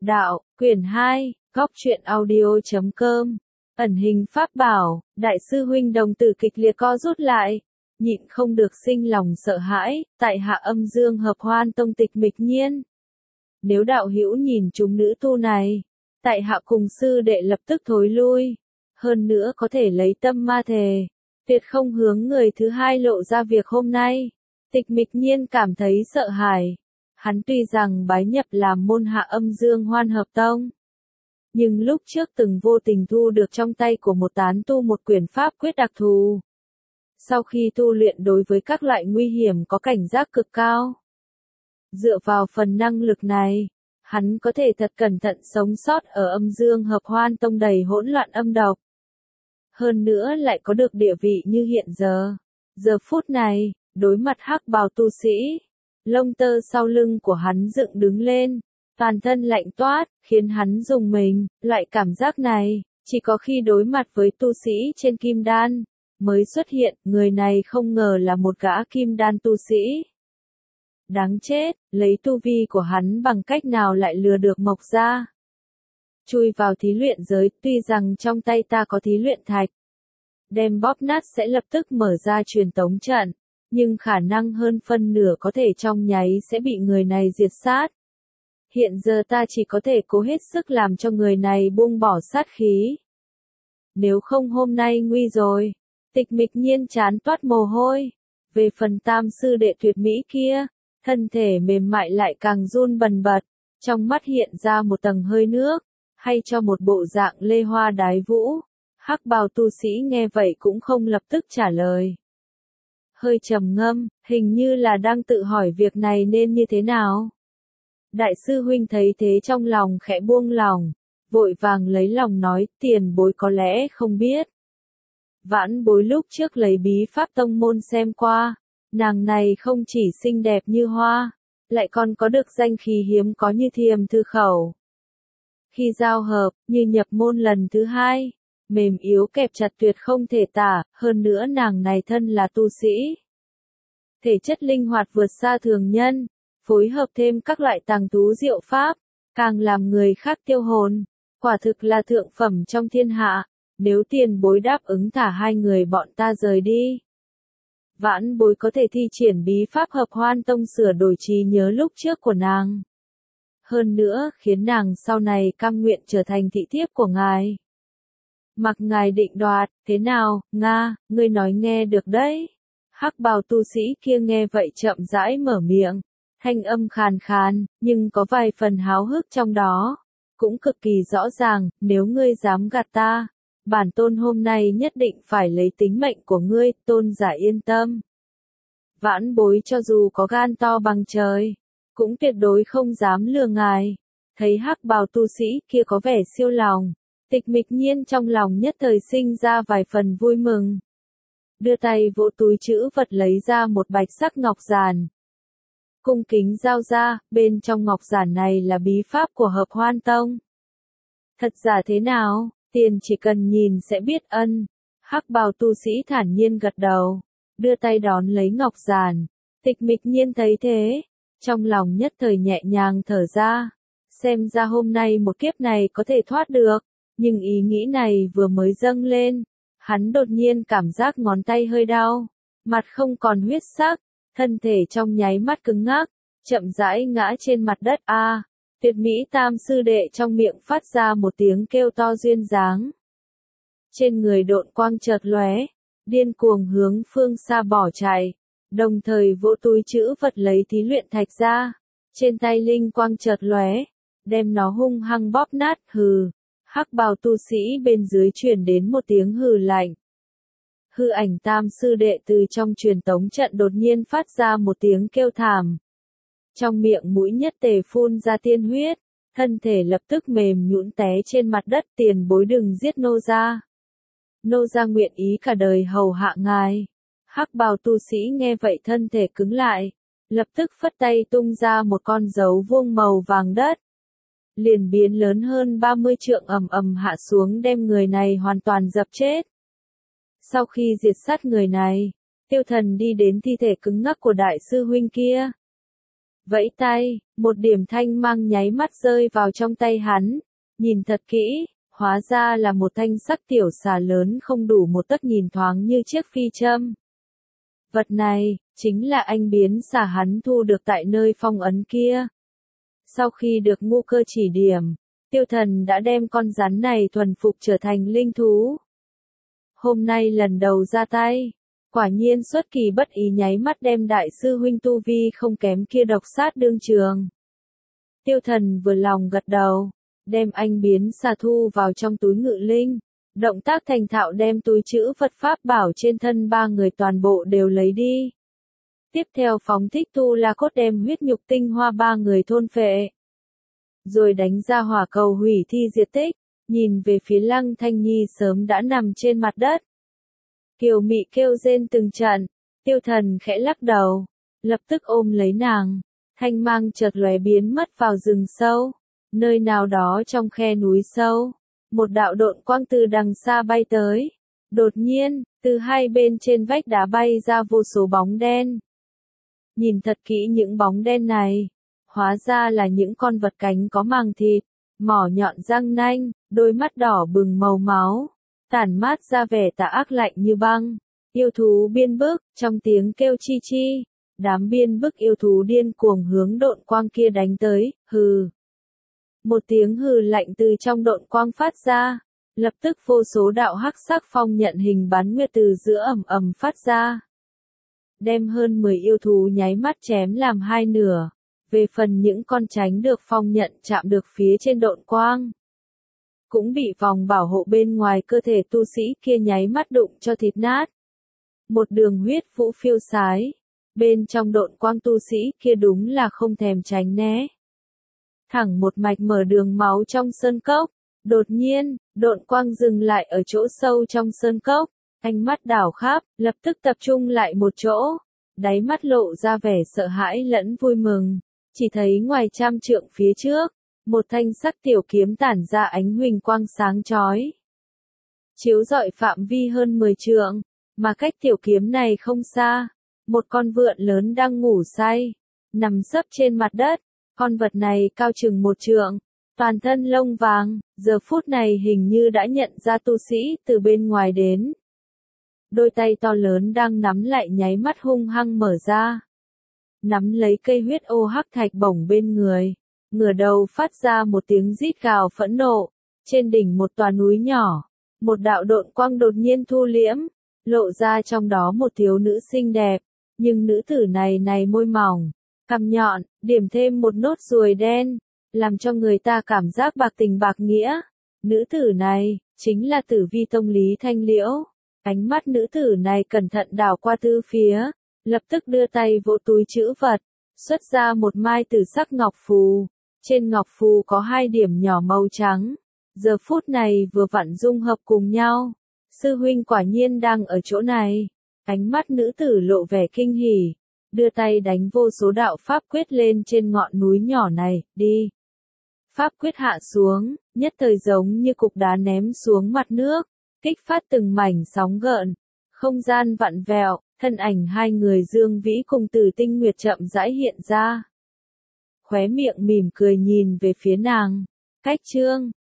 Đạo, quyển 2, góc truyện audio.com. Ẩn hình pháp bảo, đại sư huynh đồng tử kịch liệt co rút lại, nhịn không được sinh lòng sợ hãi, tại hạ âm dương hợp hoan tông Tịch Mịch Nhiên. Nếu đạo hữu nhìn chúng nữ tu này, tại hạ cùng sư đệ lập tức thối lui, hơn nữa có thể lấy tâm ma thề, tuyệt không hướng người thứ hai lộ ra việc hôm nay. Tịch Mịch Nhiên cảm thấy sợ hãi. Hắn tuy rằng bái nhập làm môn hạ âm dương hoan hợp tông, nhưng lúc trước từng vô tình thu được trong tay của một tán tu một quyển pháp quyết đặc thù. Sau khi tu luyện đối với các loại nguy hiểm có cảnh giác cực cao. Dựa vào phần năng lực này, hắn có thể thật cẩn thận sống sót ở âm dương hợp hoan tông đầy hỗn loạn âm độc. Hơn nữa lại có được địa vị như hiện giờ. Giờ phút này, đối mặt hắc bào tu sĩ, lông tơ sau lưng của hắn dựng đứng lên, toàn thân lạnh toát, khiến hắn rùng mình. Loại cảm giác này, chỉ có khi đối mặt với tu sĩ trên kim đan, mới xuất hiện. Người này không ngờ là một gã kim đan tu sĩ. Đáng chết, lấy tu vi của hắn bằng cách nào lại lừa được Mộc gia? Chui vào thí luyện giới, tuy rằng trong tay ta có thí luyện thạch, đem bóp nát sẽ lập tức mở ra truyền tống trận, nhưng khả năng hơn phân nửa có thể trong nháy sẽ bị người này diệt sát. Hiện giờ ta chỉ có thể cố hết sức làm cho người này buông bỏ sát khí. Nếu không hôm nay nguy rồi. Tịch Mịch Nhiên chán toát mồ hôi. Về phần tam sư đệ tuyệt mỹ kia, thân thể mềm mại lại càng run bần bật, trong mắt hiện ra một tầng hơi nước, hay cho một bộ dạng lê hoa đái vũ. Hắc bào tu sĩ nghe vậy cũng không lập tức trả lời. Hơi trầm ngâm, hình như là đang tự hỏi việc này nên như thế nào. Đại sư huynh thấy thế trong lòng khẽ buông lòng, vội vàng lấy lòng nói, tiền bối có lẽ không biết. Vãn bối lúc trước lấy bí pháp tông môn xem qua, nàng này không chỉ xinh đẹp như hoa, lại còn có được danh khí hiếm có như Thiềm Thư Khẩu. Khi giao hợp, như nhập môn lần thứ hai, mềm yếu kẹp chặt tuyệt không thể tả, hơn nữa nàng này thân là tu sĩ. Thể chất linh hoạt vượt xa thường nhân, phối hợp thêm các loại tàng tú diệu pháp, càng làm người khác tiêu hồn, quả thực là thượng phẩm trong thiên hạ. Nếu tiền bối đáp ứng thả hai người bọn ta rời đi, vãn bối có thể thi triển bí pháp hợp hoan tông sửa đổi trí nhớ lúc trước của nàng. Hơn nữa, khiến nàng sau này cam nguyện trở thành thị thiếp của ngài. Mặc ngài định đoạt, thế nào, Nga, ngươi nói nghe được đấy. Hắc bào tu sĩ kia nghe vậy chậm rãi mở miệng, thanh âm khàn khàn, nhưng có vài phần háo hức trong đó. Cũng cực kỳ rõ ràng, nếu ngươi dám gạt ta, bản tôn hôm nay nhất định phải lấy tính mệnh của ngươi, tôn giả yên tâm. Vãn bối cho dù có gan to bằng trời, cũng tuyệt đối không dám lừa ngài. Thấy hắc bào tu sĩ kia có vẻ siêu lòng, Tịch Mịch Nhiên trong lòng nhất thời sinh ra vài phần vui mừng. Đưa tay vỗ túi trữ vật lấy ra một bạch sắc ngọc giản. Cung kính giao ra, bên trong ngọc giản này là bí pháp của hợp hoan tông. Thật giả thế nào, tiền chỉ cần nhìn sẽ biết ân. Hắc bào tu sĩ thản nhiên gật đầu, đưa tay đón lấy ngọc giản. Tịch Mịch Nhiên thấy thế, trong lòng nhất thời nhẹ nhàng thở ra. Xem ra hôm nay một kiếp này có thể thoát được. Nhưng ý nghĩ này vừa mới dâng lên, hắn đột nhiên cảm giác ngón tay hơi đau, mặt không còn huyết sắc, thân thể trong nháy mắt cứng ngắc, chậm rãi ngã trên mặt đất. Tuyệt mỹ tam sư đệ trong miệng phát ra một tiếng kêu to duyên dáng. Trên người độn quang chợt lóe, điên cuồng hướng phương xa bỏ chạy, đồng thời vỗ túi trữ vật lấy thí luyện thạch ra, trên tay linh quang chợt lóe, đem nó hung hăng bóp nát. Hừ. Hắc bào tu sĩ bên dưới truyền đến một tiếng hừ lạnh. Hư ảnh tam sư đệ từ trong truyền tống trận đột nhiên phát ra một tiếng kêu thảm. Trong miệng mũi nhất tề phun ra tiên huyết, thân thể lập tức mềm nhũn té trên mặt đất. Tiền bối đừng giết nô gia. Nô gia nguyện ý cả đời hầu hạ ngài. Hắc bào tu sĩ nghe vậy thân thể cứng lại, lập tức phất tay tung ra một con dấu vuông màu vàng đất. Liền biến lớn hơn 30 trượng ầm ầm hạ xuống đem người này hoàn toàn dập chết. Sau khi diệt sát người này, Tiêu Thần đi đến thi thể cứng ngắc của đại sư huynh kia. Vẫy tay, một điểm thanh mang nháy mắt rơi vào trong tay hắn. Nhìn thật kỹ, hóa ra là một thanh sắc tiểu xà lớn không đủ một tấc, nhìn thoáng như chiếc phi châm. Vật này, chính là anh biến xà hắn thu được tại nơi phong ấn kia. Sau khi được Ngu Cơ chỉ điểm, Tiêu Thần đã đem con rắn này thuần phục trở thành linh thú. Hôm nay lần đầu ra tay, quả nhiên xuất kỳ bất ý nháy mắt đem đại sư huynh tu vi không kém kia độc sát đương trường. Tiêu Thần vừa lòng gật đầu, đem anh biến xà thu vào trong túi ngự linh. Động tác thành thạo đem túi trữ vật pháp bảo trên thân ba người toàn bộ đều lấy đi. Tiếp theo phóng thích tu la cốt đem huyết nhục tinh hoa ba người thôn phệ. Rồi đánh ra hỏa cầu hủy thi diệt tích, nhìn về phía Lăng Thanh Nhi sớm đã nằm trên mặt đất. Kiều Mị kêu rên từng trận, Tiêu Thần khẽ lắc đầu, lập tức ôm lấy nàng, thanh mang chợt lóe biến mất vào rừng sâu, nơi nào đó trong khe núi sâu. Một đạo độn quang từ đằng xa bay tới. Đột nhiên, từ hai bên trên vách đá bay ra vô số bóng đen. Nhìn thật kỹ những bóng đen này, hóa ra là những con vật cánh có màng thịt, mỏ nhọn răng nanh, đôi mắt đỏ bừng màu máu, tản mát ra vẻ tà ác lạnh như băng. Yêu thú biên bức, trong tiếng kêu chi chi, đám biên bức yêu thú điên cuồng hướng độn quang kia đánh tới, hừ. Một tiếng hừ lạnh từ trong độn quang phát ra, lập tức vô số đạo hắc sắc phong nhận hình bán nguyệt từ giữa ầm ầm phát ra. Đem hơn 10 yêu thú nháy mắt chém làm hai nửa, về phần những con tránh được phong nhận chạm được phía trên độn quang. Cũng bị vòng bảo hộ bên ngoài cơ thể tu sĩ kia nháy mắt đụng cho thịt nát. Một đường huyết vũ phiêu sái, bên trong độn quang tu sĩ kia đúng là không thèm tránh né. Thẳng một mạch mở đường máu trong sơn cốc. Đột nhiên, độn quang dừng lại ở chỗ sâu trong sơn cốc. Ánh mắt đảo khắp, lập tức tập trung lại một chỗ. Đáy mắt lộ ra vẻ sợ hãi lẫn vui mừng. Chỉ thấy ngoài trăm trượng phía trước, một thanh sắc tiểu kiếm tản ra ánh huỳnh quang sáng chói. Chiếu rọi phạm vi hơn 10 trượng, mà cách tiểu kiếm này không xa. Một con vượn lớn đang ngủ say, nằm sấp trên mặt đất. Con vật này cao chừng 1 trượng, toàn thân lông vàng, giờ phút này hình như đã nhận ra tu sĩ từ bên ngoài đến. Đôi tay to lớn đang nắm lại nháy mắt hung hăng mở ra. Nắm lấy cây huyết ô hắc thạch bổng bên người, ngửa đầu phát ra một tiếng rít gào phẫn nộ. Trên đỉnh một tòa núi nhỏ, một đạo độn quang đột nhiên thu liễm, lộ ra trong đó một thiếu nữ xinh đẹp, nhưng nữ tử này môi mỏng, cằm nhọn, điểm thêm một nốt ruồi đen, làm cho người ta cảm giác bạc tình bạc nghĩa. Nữ tử này, chính là Tử Vi Tông Lý Thanh Liễu. Ánh mắt nữ tử này cẩn thận đảo qua tứ phía, lập tức đưa tay vỗ túi trữ vật, xuất ra một mai tử sắc ngọc phù. Trên ngọc phù có 2 điểm nhỏ màu trắng, giờ phút này vừa vặn dung hợp cùng nhau. Sư huynh quả nhiên đang ở chỗ này. Ánh mắt nữ tử lộ vẻ kinh hỉ, đưa tay đánh vô số đạo pháp quyết lên trên ngọn núi nhỏ này, đi. Pháp quyết hạ xuống, nhất thời giống như cục đá ném xuống mặt nước, kích phát từng mảnh sóng gợn, không gian vặn vẹo, thân ảnh hai người Dương Vĩ cùng Tử Tinh Nguyệt chậm rãi hiện ra. Khóe miệng mỉm cười nhìn về phía nàng, cách chương